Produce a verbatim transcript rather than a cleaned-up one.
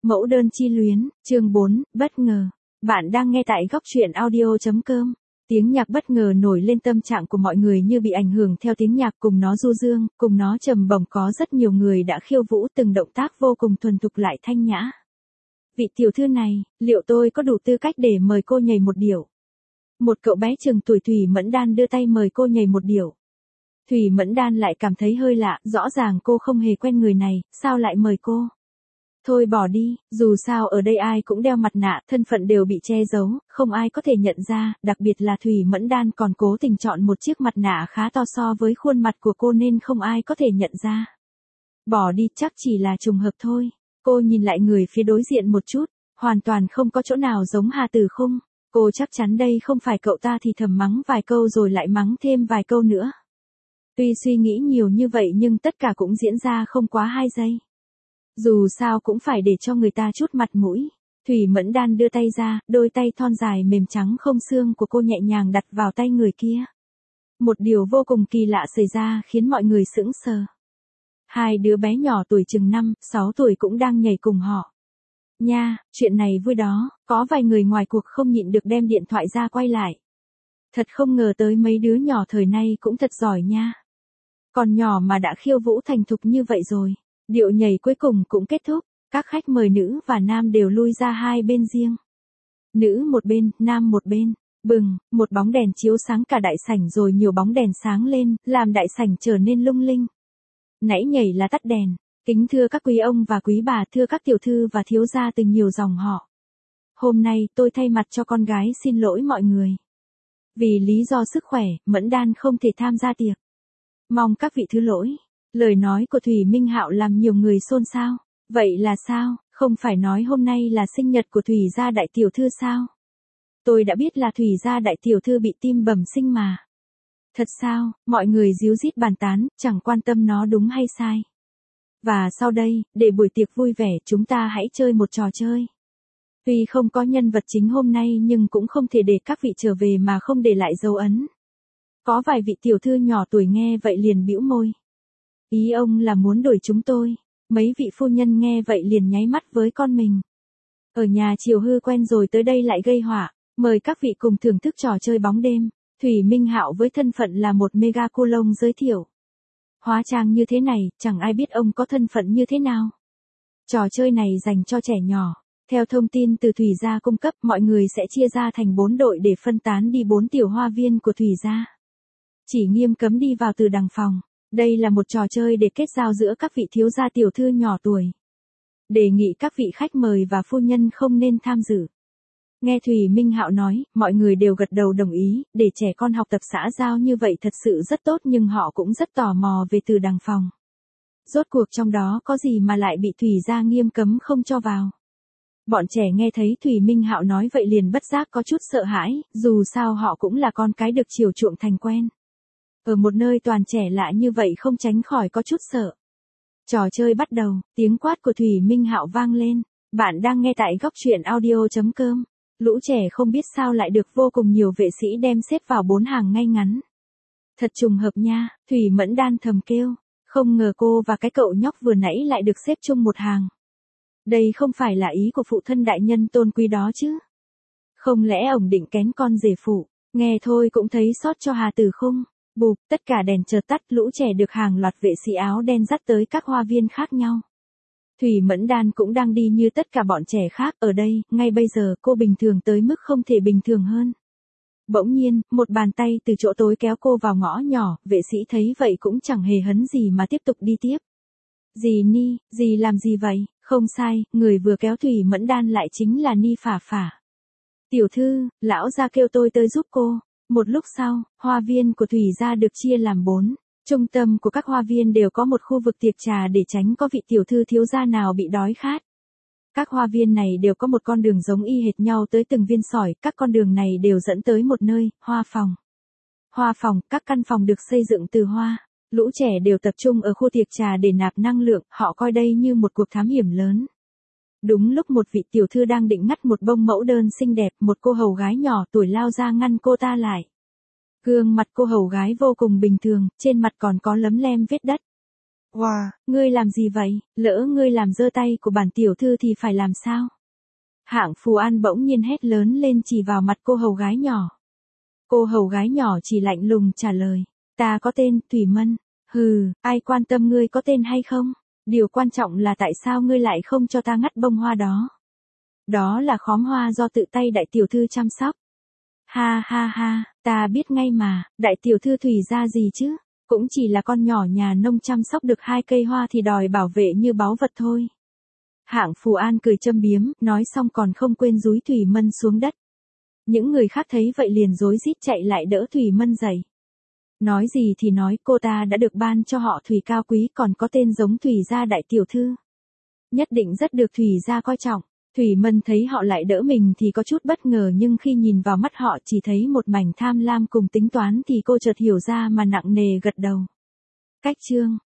Mẫu đơn chi luyến, chương bốn, bất ngờ. Bạn đang nghe tại góc truyện audio chấm com. Tiếng nhạc bất ngờ nổi lên, tâm trạng của mọi người như bị ảnh hưởng theo tiếng nhạc, cùng nó du dương, cùng nó trầm bổng. Có rất nhiều người đã khiêu vũ, từng động tác vô cùng thuần thục lại thanh nhã. Vị tiểu thư này, liệu tôi có đủ tư cách để mời cô nhảy một điệu? Một cậu bé chừng tuổi Thủy Mẫn Đan đưa tay mời cô nhảy một điệu. Thủy Mẫn Đan lại cảm thấy hơi lạ, rõ ràng cô không hề quen người này, sao lại mời cô? Thôi bỏ đi, dù sao ở đây ai cũng đeo mặt nạ, thân phận đều bị che giấu, không ai có thể nhận ra, đặc biệt là Thủy Mẫn Đan còn cố tình chọn một chiếc mặt nạ khá to so với khuôn mặt của cô nên không ai có thể nhận ra. Bỏ đi, chắc chỉ là trùng hợp thôi. Cô nhìn lại người phía đối diện một chút, hoàn toàn không có chỗ nào giống Hà Tử Khung. Cô chắc chắn đây không phải cậu ta thì thầm mắng vài câu rồi lại mắng thêm vài câu nữa. Tuy suy nghĩ nhiều như vậy nhưng tất cả cũng diễn ra không quá hai giây. Dù sao cũng phải để cho người ta chút mặt mũi. Thủy Mẫn Đan đưa tay ra, đôi tay thon dài mềm trắng không xương của cô nhẹ nhàng đặt vào tay người kia. Một điều vô cùng kỳ lạ xảy ra khiến mọi người sững sờ. Hai đứa bé nhỏ tuổi chừng năm, sáu tuổi cũng đang nhảy cùng họ. Nha, chuyện này vui đó, có vài người ngoài cuộc không nhịn được đem điện thoại ra quay lại. Thật không ngờ tới mấy đứa nhỏ thời nay cũng thật giỏi nha. Còn nhỏ mà đã khiêu vũ thành thục như vậy rồi. Điệu nhảy cuối cùng cũng kết thúc, các khách mời nữ và nam đều lui ra hai bên riêng. Nữ một bên, nam một bên. Bừng, một bóng đèn chiếu sáng cả đại sảnh rồi nhiều bóng đèn sáng lên, làm đại sảnh trở nên lung linh. Nãy nhảy là tắt đèn. Kính thưa các quý ông và quý bà, thưa các tiểu thư và thiếu gia từ nhiều dòng họ. Hôm nay tôi thay mặt cho con gái xin lỗi mọi người. Vì lý do sức khỏe, Mẫn Đan không thể tham gia tiệc. Mong các vị thứ lỗi. Lời nói của Thủy Minh Hạo làm nhiều người xôn xao. Vậy là sao, không phải nói hôm nay là sinh nhật của Thủy gia đại tiểu thư sao? Tôi đã biết là Thủy gia đại tiểu thư bị tim bẩm sinh mà. Thật sao, mọi người díu dít bàn tán, chẳng quan tâm nó đúng hay sai. Và sau đây, để buổi tiệc vui vẻ chúng ta hãy chơi một trò chơi. Tuy không có nhân vật chính hôm nay nhưng cũng không thể để các vị trở về mà không để lại dấu ấn. Có vài vị tiểu thư nhỏ tuổi nghe vậy liền bĩu môi. Ý ông là muốn đuổi chúng tôi. Mấy vị phu nhân nghe vậy liền nháy mắt với con mình. Ở nhà chiều hư quen rồi tới đây lại gây họa. Mời các vị cùng thưởng thức trò chơi bóng đêm. Thủy Minh Hạo với thân phận là một mega cô lông giới thiệu. Hóa trang như thế này, chẳng ai biết ông có thân phận như thế nào. Trò chơi này dành cho trẻ nhỏ. Theo thông tin từ Thủy gia cung cấp, mọi người sẽ chia ra thành bốn đội để phân tán đi bốn tiểu hoa viên của Thủy gia. Chỉ nghiêm cấm đi vào từ đằng phòng. Đây là một trò chơi để kết giao giữa các vị thiếu gia tiểu thư nhỏ tuổi. Đề nghị các vị khách mời và phu nhân không nên tham dự. Nghe Thủy Minh Hạo nói, mọi người đều gật đầu đồng ý, để trẻ con học tập xã giao như vậy thật sự rất tốt nhưng họ cũng rất tò mò về từ đằng phòng. Rốt cuộc trong đó có gì mà lại bị Thủy gia nghiêm cấm không cho vào. Bọn trẻ nghe thấy Thủy Minh Hạo nói vậy liền bất giác có chút sợ hãi, dù sao họ cũng là con cái được chiều chuộng thành quen. Ở một nơi toàn trẻ lạ như vậy không tránh khỏi có chút sợ. Trò chơi bắt đầu, tiếng quát của Thủy Minh Hạo vang lên. Bạn đang nghe tại góc truyện audio chấm com. Lũ trẻ không biết sao lại được vô cùng nhiều vệ sĩ đem xếp vào bốn hàng ngay ngắn. Thật trùng hợp nha, Thủy Mẫn Đan thầm kêu. Không ngờ cô và cái cậu nhóc vừa nãy lại được xếp chung một hàng. Đây không phải là ý của phụ thân đại nhân tôn quý đó chứ. Không lẽ ổng định kén con rể phụ, nghe thôi cũng thấy xót cho Hà Tử Khung. Bụp, tất cả đèn chợt tắt, lũ trẻ được hàng loạt vệ sĩ áo đen dắt tới các hoa viên khác nhau. Thủy Mẫn Đan cũng đang đi như tất cả bọn trẻ khác ở đây, ngay bây giờ cô bình thường tới mức không thể bình thường hơn. Bỗng nhiên, một bàn tay từ chỗ tối kéo cô vào ngõ nhỏ, vệ sĩ thấy vậy cũng chẳng hề hấn gì mà tiếp tục đi tiếp. Dì Ni, dì làm gì vậy? Không sai, người vừa kéo Thủy Mẫn Đan lại chính là Ni Phả Phả. Tiểu thư, lão gia kêu tôi tới giúp cô. Một lúc sau, hoa viên của Thủy gia được chia làm bốn. Trung tâm của các hoa viên đều có một khu vực tiệc trà để tránh có vị tiểu thư thiếu gia nào bị đói khát. Các hoa viên này đều có một con đường giống y hệt nhau tới từng viên sỏi, các con đường này đều dẫn tới một nơi, hoa phòng. Hoa phòng, các căn phòng được xây dựng từ hoa. Lũ trẻ đều tập trung ở khu tiệc trà để nạp năng lượng, họ coi đây như một cuộc thám hiểm lớn. Đúng lúc một vị tiểu thư đang định ngắt một bông mẫu đơn xinh đẹp, một cô hầu gái nhỏ tuổi lao ra ngăn cô ta lại. Gương mặt cô hầu gái vô cùng bình thường, trên mặt còn có lấm lem vết đất. Wow, ngươi làm gì vậy? Lỡ ngươi làm giơ tay của bản tiểu thư thì phải làm sao? Hạng Phù An bỗng nhiên hét lớn lên chỉ vào mặt cô hầu gái nhỏ. Cô hầu gái nhỏ chỉ lạnh lùng trả lời. Ta có tên, Thủy Mân. Hừ, ai quan tâm ngươi có tên hay không? Điều quan trọng là tại sao ngươi lại không cho ta ngắt bông hoa đó? Đó là khóm hoa do tự tay đại tiểu thư chăm sóc. Ha ha ha, ta biết ngay mà, đại tiểu thư Thủy ra gì chứ? Cũng chỉ là con nhỏ nhà nông chăm sóc được hai cây hoa thì đòi bảo vệ như báu vật thôi. Hạng Phù An cười châm biếm, nói xong còn không quên dúi Thủy Mân xuống đất. Những người khác thấy vậy liền rối rít chạy lại đỡ Thủy Mân dậy. Nói gì thì nói, cô ta đã được ban cho họ Thủy cao quý còn có tên giống Thủy gia đại tiểu thư. Nhất định rất được Thủy gia coi trọng. Thủy Mân thấy họ lại đỡ mình thì có chút bất ngờ nhưng khi nhìn vào mắt họ chỉ thấy một mảnh tham lam cùng tính toán thì cô chợt hiểu ra mà nặng nề gật đầu. Cách chương